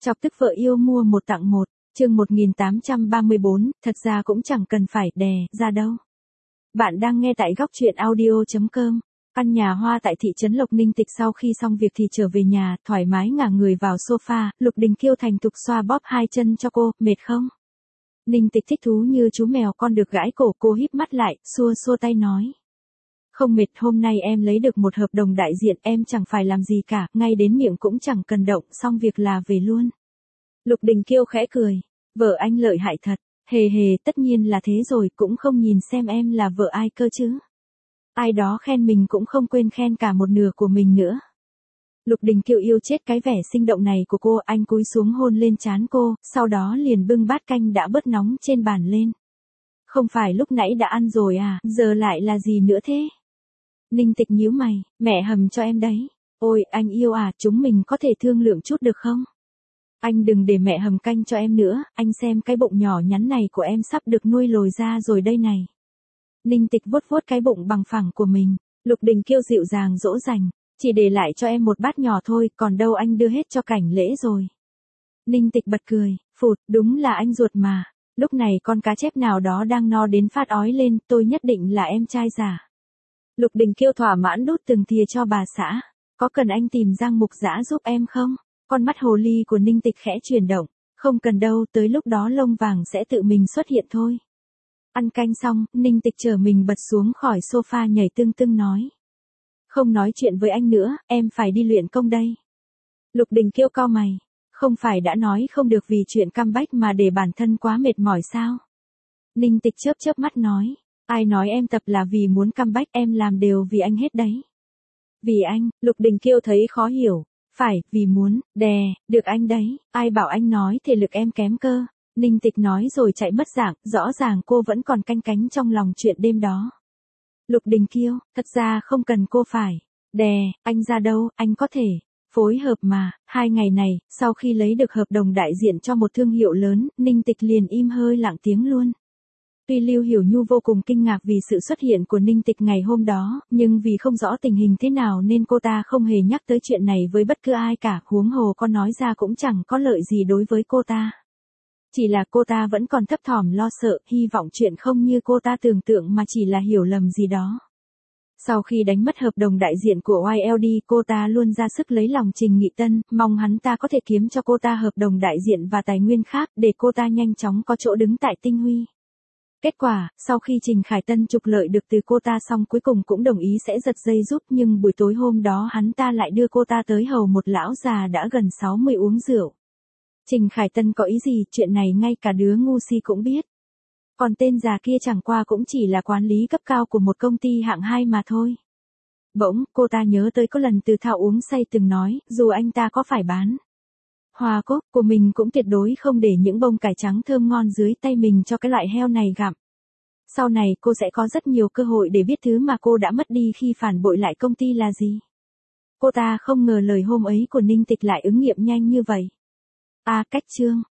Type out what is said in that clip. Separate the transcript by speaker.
Speaker 1: Chọc tức vợ yêu mua một tặng một, chương 1834, thật ra cũng chẳng cần phải đè ra đâu. Bạn đang nghe tại góc truyện audio.com. Căn nhà hoa tại thị trấn Lộc Ninh Tịch sau khi xong việc thì trở về nhà, thoải mái ngả người vào sofa, Lục Đình Kiêu thành thục xoa bóp hai chân cho cô, mệt không? Ninh Tịch thích thú như chú mèo con được gãi cổ, cô híp mắt lại, xua xua tay nói. Không mệt, hôm nay em lấy được một hợp đồng đại diện, em chẳng phải làm gì cả, ngay đến miệng cũng chẳng cần động, xong việc là về luôn. Lục Đình Kiêu khẽ cười, vợ anh lợi hại thật, hề hề, tất nhiên là thế rồi, cũng không nhìn xem em là vợ ai cơ chứ. Ai đó khen mình cũng không quên khen cả một nửa của mình nữa. Lục Đình Kiêu yêu chết cái vẻ sinh động này của cô, anh cúi xuống hôn lên trán cô, sau đó liền bưng bát canh đã bớt nóng trên bàn lên. Không phải lúc nãy đã ăn rồi à, giờ lại là gì nữa thế? Ninh Tịch nhíu mày, mẹ hầm cho em đấy. Ôi, anh yêu à, chúng mình có thể thương lượng chút được không? Anh đừng để mẹ hầm canh cho em nữa, anh xem cái bụng nhỏ nhắn này của em sắp được nuôi lồi ra rồi đây này. Ninh Tịch vuốt vuốt cái bụng bằng phẳng của mình, Lục Đình Kiêu dịu dàng dỗ dành, chỉ để lại cho em một bát nhỏ thôi, còn đâu anh đưa hết cho Cảnh Lễ rồi. Ninh Tịch bật cười, phụt, đúng là anh ruột mà, lúc này con cá chép nào đó đang no đến phát ói lên, tôi nhất định là em trai giả. Lục Đình Kiêu thỏa mãn đút từng thìa cho bà xã, có cần anh tìm Giang Mục Dã giúp em không? Con mắt hồ ly của Ninh Tịch khẽ chuyển động, không cần đâu, tới lúc đó lông vàng sẽ tự mình xuất hiện thôi. Ăn canh xong, Ninh Tịch chở mình bật xuống khỏi sofa nhảy tưng tưng nói. Không nói chuyện với anh nữa, em phải đi luyện công đây. Lục Đình Kiêu cau mày, không phải đã nói không được vì chuyện comeback mà để bản thân quá mệt mỏi sao? Ninh Tịch chớp chớp mắt nói, ai nói em tập là vì muốn comeback, em làm đều vì anh hết đấy. Vì anh, Lục Đình Kiêu thấy khó hiểu, phải, vì muốn, đè, được anh đấy, ai bảo anh nói thể lực em kém cơ. Ninh Tịch nói rồi chạy mất dạng, rõ ràng cô vẫn còn canh cánh trong lòng chuyện đêm đó. Lục Đình Kiêu, thật ra không cần cô phải đè anh ra đâu, anh có thể phối hợp mà. 2 ngày này, sau khi lấy được hợp đồng đại diện cho một thương hiệu lớn, Ninh Tịch liền im hơi lặng tiếng luôn. Tuy Lưu Hiểu Nhu vô cùng kinh ngạc vì sự xuất hiện của Ninh Tịch ngày hôm đó, nhưng vì không rõ tình hình thế nào nên cô ta không hề nhắc tới chuyện này với bất cứ ai cả, huống hồ có nói ra cũng chẳng có lợi gì đối với cô ta. Chỉ là cô ta vẫn còn thấp thỏm lo sợ, hy vọng chuyện không như cô ta tưởng tượng mà chỉ là hiểu lầm gì đó. Sau khi đánh mất hợp đồng đại diện của YLD, cô ta luôn ra sức lấy lòng Trình Nghị Tân, mong hắn ta có thể kiếm cho cô ta hợp đồng đại diện và tài nguyên khác để cô ta nhanh chóng có chỗ đứng tại Tinh Huy. Kết quả, sau khi Trình Khải Tân trục lợi được từ cô ta xong cuối cùng cũng đồng ý sẽ giật dây giúp, nhưng buổi tối hôm đó hắn ta lại đưa cô ta tới hầu một lão già đã gần 60 uống rượu. Trình Khải Tân có ý gì, chuyện này ngay cả đứa ngu si cũng biết. Còn tên già kia chẳng qua cũng chỉ là quản lý cấp cao của một công ty hạng 2 mà thôi. Bỗng, cô ta nhớ tới có lần Từ Thao uống say từng nói, dù anh ta có phải bán hoa cúc của mình cũng tuyệt đối không để những bông cải trắng thơm ngon dưới tay mình cho cái loại heo này gặm. Sau này cô sẽ có rất nhiều cơ hội để biết thứ mà cô đã mất đi khi phản bội lại công ty là gì. Cô ta không ngờ lời hôm ấy của Ninh Tịch lại ứng nghiệm nhanh như vậy. Cách chương